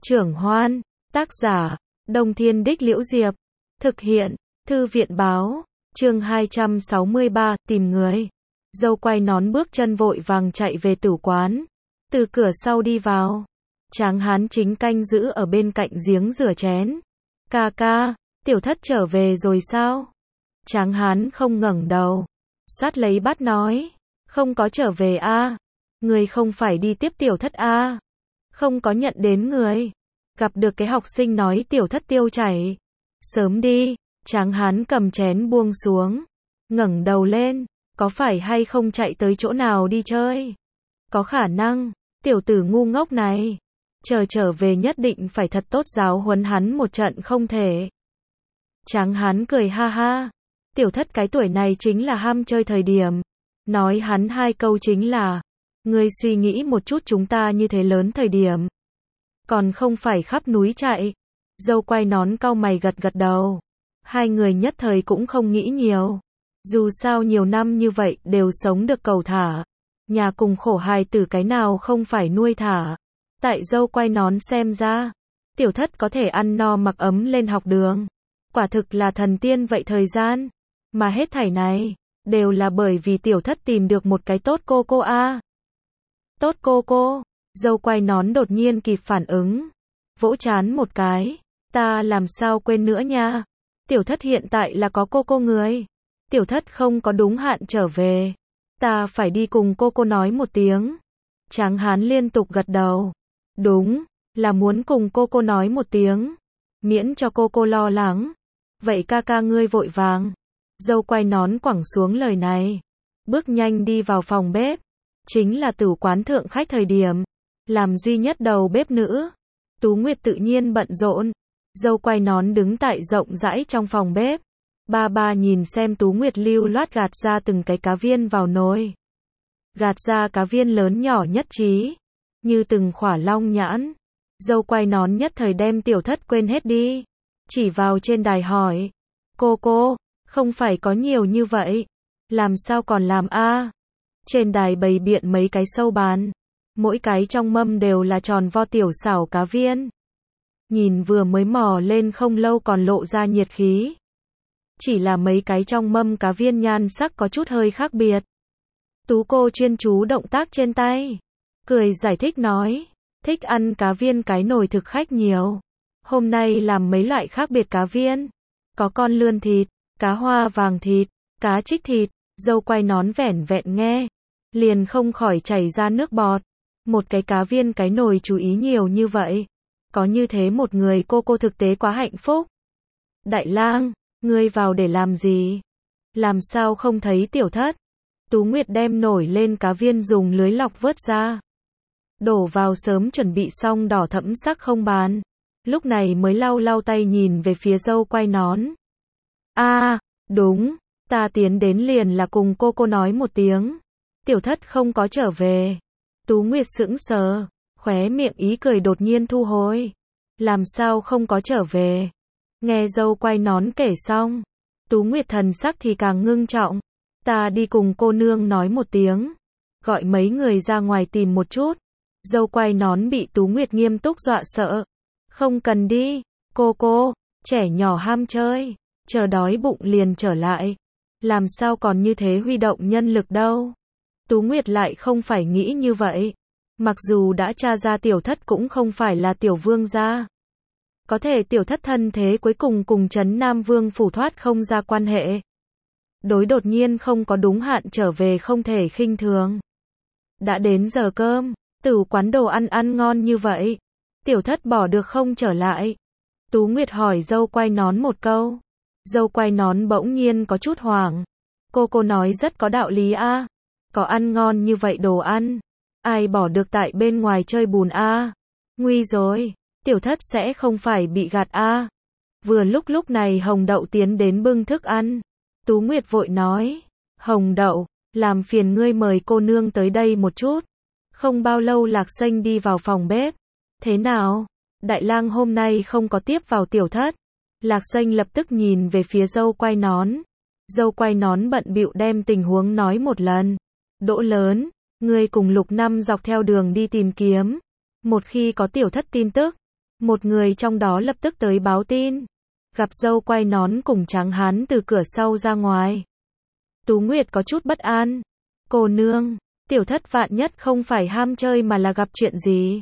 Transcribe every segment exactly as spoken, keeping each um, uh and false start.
Trưởng Hoan, tác giả, Đông Thiên Đích Liễu Diệp, thực hiện, Thư viện Báo, chương hai trăm sáu mươi ba, tìm người. Dâu quay nón bước chân vội vàng chạy về tử quán, từ cửa sau đi vào. Tráng hán chính canh giữ ở bên cạnh giếng rửa chén. Ca ca, tiểu thất trở về rồi sao? Tráng hán không ngẩng đầu, sát lấy bát nói, không có trở về a, người không phải đi tiếp tiểu thất a, không có nhận đến người. Gặp được cái học sinh nói tiểu thất tiêu chảy. Sớm đi. Tráng hán cầm chén buông xuống, ngẩng đầu lên, có phải hay không chạy tới chỗ nào đi chơi? Có khả năng, tiểu tử ngu ngốc này, chờ trở về nhất định phải thật tốt giáo huấn hắn một trận không thể. Tráng hán cười ha ha, tiểu thất cái tuổi này chính là ham chơi thời điểm. Nói hắn hai câu chính là, ngươi suy nghĩ một chút chúng ta như thế lớn thời điểm, còn không phải khắp núi chạy. Dâu quay nón cau mày gật gật đầu. Hai người nhất thời cũng không nghĩ nhiều. Dù sao nhiều năm như vậy đều sống được cầu thả. Nhà cùng khổ hài tử cái nào không phải nuôi thả. Tại dâu quay nón xem ra, tiểu thất có thể ăn no mặc ấm lên học đường. Quả thực là thần tiên vậy thời gian. Mà hết thảy này, đều là bởi vì tiểu thất tìm được một cái tốt cô cô a. Tốt cô cô, dâu quay nón đột nhiên kịp phản ứng. Vỗ trán một cái, ta làm sao quên nữa nha. Tiểu thất hiện tại là có cô cô người. Tiểu thất không có đúng hạn trở về. Ta phải đi cùng cô cô nói một tiếng. Tráng hán liên tục gật đầu. Đúng, là muốn cùng cô cô nói một tiếng. Miễn cho cô cô lo lắng. Vậy ca ca ngươi vội vàng. Dâu quay nón quẳng xuống lời này. Bước nhanh đi vào phòng bếp. Chính là tử quán thượng khách thời điểm. Làm duy nhất đầu bếp nữ. Tú Nguyệt tự nhiên bận rộn. Dâu quay nón đứng tại rộng rãi trong phòng bếp. Ba ba nhìn xem Tú Nguyệt lưu loát gạt ra từng cái cá viên vào nồi. Gạt ra cá viên lớn nhỏ nhất trí. Như từng khỏa long nhãn. Dâu quay nón nhất thời đem tiểu thất quên hết đi. Chỉ vào trên đài hỏi. Cô cô, không phải có nhiều như vậy. Làm sao còn làm a? Trên đài bày biện mấy cái sâu bàn. Mỗi cái trong mâm đều là tròn vo tiểu xảo cá viên. Nhìn vừa mới mò lên không lâu còn lộ ra nhiệt khí. Chỉ là mấy cái trong mâm cá viên nhan sắc có chút hơi khác biệt. Tú cô chuyên chú động tác trên tay. Cười giải thích nói. Thích ăn cá viên cái nồi thực khách nhiều. Hôm nay làm mấy loại khác biệt cá viên. Có con lươn thịt, cá hoa vàng thịt, cá trích thịt. Dâu quay nón vẻn vẹn nghe. Liền không khỏi chảy ra nước bọt. Một cái cá viên cái nồi chú ý nhiều như vậy. Có như thế một người cô cô thực tế quá hạnh phúc. Đại lang, ngươi vào để làm gì? Làm sao không thấy tiểu thất? Tú Nguyệt đem nổi lên cá viên dùng lưới lọc vớt ra. Đổ vào sớm chuẩn bị xong đỏ thẫm sắc không bàn. Lúc này mới lau lau tay nhìn về phía dâu quay nón. A, à, đúng, ta tiến đến liền là cùng cô cô nói một tiếng. Tiểu thất không có trở về. Tú Nguyệt sững sờ. Khóe miệng ý cười đột nhiên thu hồi. Làm sao không có trở về? Nghe dâu quay nón kể xong. Tú Nguyệt thần sắc thì càng ngưng trọng. Ta đi cùng cô nương nói một tiếng. Gọi mấy người ra ngoài tìm một chút. Dâu quay nón bị Tú Nguyệt nghiêm túc dọa sợ. Không cần đi. Cô cô, trẻ nhỏ ham chơi. Chờ đói bụng liền trở lại. Làm sao còn như thế huy động nhân lực đâu. Tú Nguyệt lại không phải nghĩ như vậy. Mặc dù đã tra ra tiểu thất cũng không phải là tiểu vương gia. Có thể tiểu thất thân thế cuối cùng cùng Trấn Nam Vương phủ thoát không ra quan hệ. Đối đột nhiên không có đúng hạn trở về không thể khinh thường. Đã đến giờ cơm, tử quán đồ ăn ăn ngon như vậy. Tiểu thất bỏ được không trở lại. Tú Nguyệt hỏi dâu quay nón một câu. Dâu quay nón bỗng nhiên có chút hoảng. Cô cô nói rất có đạo lý a. À. Có ăn ngon như vậy đồ ăn. Ai bỏ được tại bên ngoài chơi bùn a? À? Nguy rồi, tiểu thất sẽ không phải bị gạt a? À? Vừa lúc lúc này Hồng Đậu tiến đến bưng thức ăn. Tú Nguyệt vội nói, Hồng Đậu, làm phiền ngươi mời cô nương tới đây một chút. Không bao lâu Lạc Xanh đi vào phòng bếp. Thế nào? Đại lang hôm nay không có tiếp vào tiểu thất. Lạc Xanh lập tức nhìn về phía dâu quay nón. Dâu quay nón bận bịu đem tình huống nói một lần. Đỗ lớn. Ngươi cùng Lục Năm dọc theo đường đi tìm kiếm. Một khi có tiểu thất tin tức, Một người trong đó lập tức tới báo tin. Gặp dâu quay nón cùng tráng hán từ cửa sau ra ngoài. Tú Nguyệt có chút bất an. Cô nương, tiểu thất vạn nhất không phải ham chơi mà là gặp chuyện gì.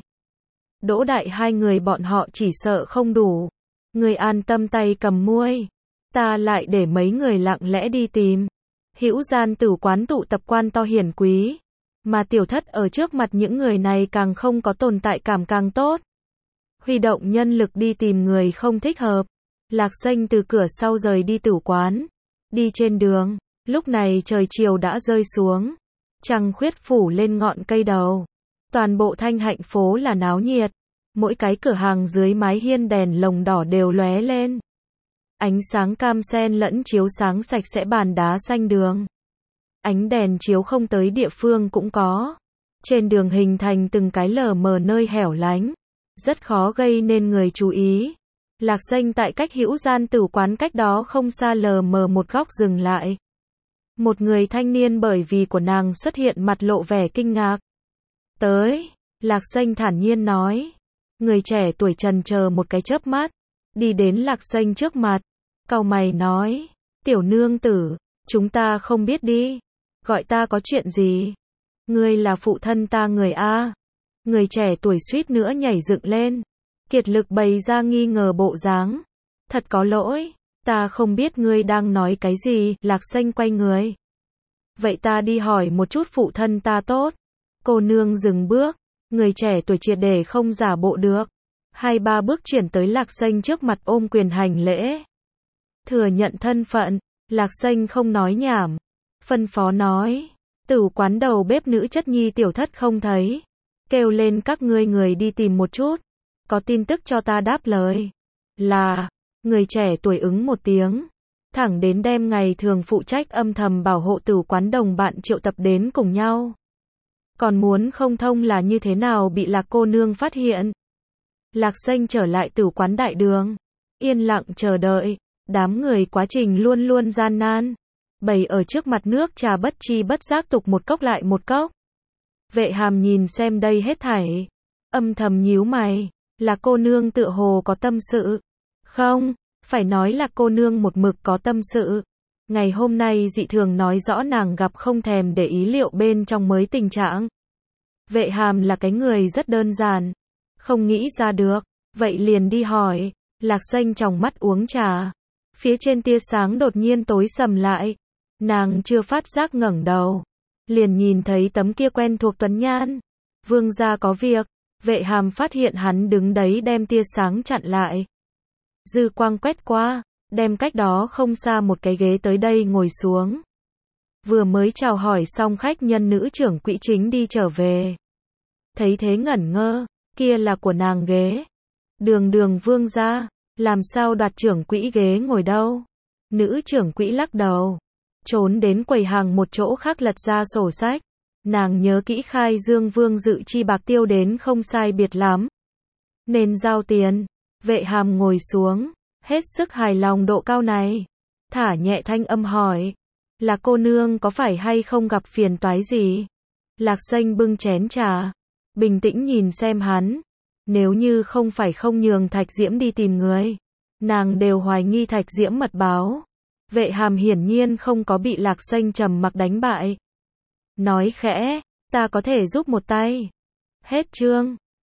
Đỗ Đại hai người bọn họ chỉ sợ không đủ. Người an tâm tay cầm muôi. Ta lại để mấy người lặng lẽ đi tìm. Hữu gian tử quán tụ tập quan to hiển quý. Mà tiểu thất ở trước mặt những người này càng không có tồn tại cảm càng tốt. Huy động nhân lực đi tìm người không thích hợp. Lạc Xanh từ cửa sau rời đi tử quán. Đi trên đường, lúc này trời chiều đã rơi xuống. Trăng khuyết phủ lên ngọn cây đầu. Toàn bộ Thanh Hạnh phố là náo nhiệt. Mỗi cái cửa hàng dưới mái hiên đèn lồng đỏ đều lóe lên. Ánh sáng cam sen lẫn chiếu sáng sạch sẽ bàn đá xanh đường. Ánh đèn chiếu không tới địa phương cũng có. Trên đường hình thành từng cái lờ mờ nơi hẻo lánh. Rất khó gây nên người chú ý. Lạc Xanh tại cách Hữu gian tử quán cách đó không xa lờ mờ một góc dừng lại. Một người thanh niên bởi vì của nàng xuất hiện mặt lộ vẻ kinh ngạc. Tới, Lạc Xanh thản nhiên nói. Người trẻ tuổi trần chờ một cái chớp mắt. Đi đến Lạc Xanh trước mặt. Cau mày nói. Tiểu nương tử, chúng ta không biết đi. Gọi ta có chuyện gì? Ngươi là phụ thân ta người A. Người trẻ tuổi suýt nữa nhảy dựng lên. Kiệt lực bày ra nghi ngờ bộ dáng. Thật có lỗi, ta không biết ngươi đang nói cái gì. Lạc Xanh quay người. Vậy ta đi hỏi một chút phụ thân ta tốt. Cô nương dừng bước. Người trẻ tuổi triệt để không giả bộ được. Hai ba bước chuyển tới Lạc Xanh trước mặt ôm quyền hành lễ. Thừa nhận thân phận. Lạc Xanh không nói nhảm. Phân phó nói. Tử quán đầu bếp nữ Chất Nhi tiểu thất không thấy. Kêu lên các ngươi người đi tìm một chút. Có tin tức cho ta đáp lời. Là. Người trẻ tuổi ứng một tiếng. Thẳng đến đem ngày thường phụ trách âm thầm bảo hộ tử quán đồng bạn triệu tập đến cùng nhau. Còn muốn không thông là như thế nào bị Lạc cô nương phát hiện. Lạc Xanh trở lại tử quán đại đường. Yên lặng chờ đợi. Đám người quá trình luôn luôn gian nan. Bày ở trước mặt nước trà bất chi bất giác tục một cốc lại một cốc. Vệ Hàm nhìn xem đây hết thảy. Âm thầm nhíu mày. Là cô nương tựa hồ có tâm sự. Không, phải nói là cô nương một mực có tâm sự. Ngày hôm nay dị thường nói rõ nàng gặp không thèm để ý liệu bên trong mới tình trạng. Vệ Hàm là cái người rất đơn giản. Không nghĩ ra được. Vậy liền đi hỏi. Lạc Xanh tròng mắt uống trà. Phía trên tia sáng đột nhiên tối sầm lại. Nàng chưa phát giác ngẩng đầu. Liền nhìn thấy tấm kia quen thuộc tuấn nhan. Vương gia có việc. Vệ Hàm phát hiện hắn đứng đấy đem tia sáng chặn lại. Dư quang quét qua. Đem cách đó không xa một cái ghế tới đây ngồi xuống. Vừa mới chào hỏi xong khách nhân nữ trưởng quỹ chính đi trở về. Thấy thế ngẩn ngơ. Kia là của nàng ghế. Đường đường vương gia. Làm sao đoạt trưởng quỹ ghế ngồi đâu. Nữ trưởng quỹ lắc đầu. Trốn đến quầy hàng một chỗ khác lật ra sổ sách. Nàng nhớ kỹ khai dương vương dự chi bạc tiêu đến không sai biệt lắm. Nên giao tiền. Vệ Hàm ngồi xuống. Hết sức hài lòng độ cao này. Thả nhẹ thanh âm hỏi. Là cô nương có phải hay không gặp phiền toái gì? Lạc Xanh bưng chén trà. Bình tĩnh nhìn xem hắn. Nếu như không phải không nhường Thạch Diễm đi tìm người. Nàng đều hoài nghi Thạch Diễm mật báo. Vệ Hàm hiển nhiên không có bị Lạc Xanh trầm mặc đánh bại. Nói khẽ, ta có thể giúp một tay. Hết chương.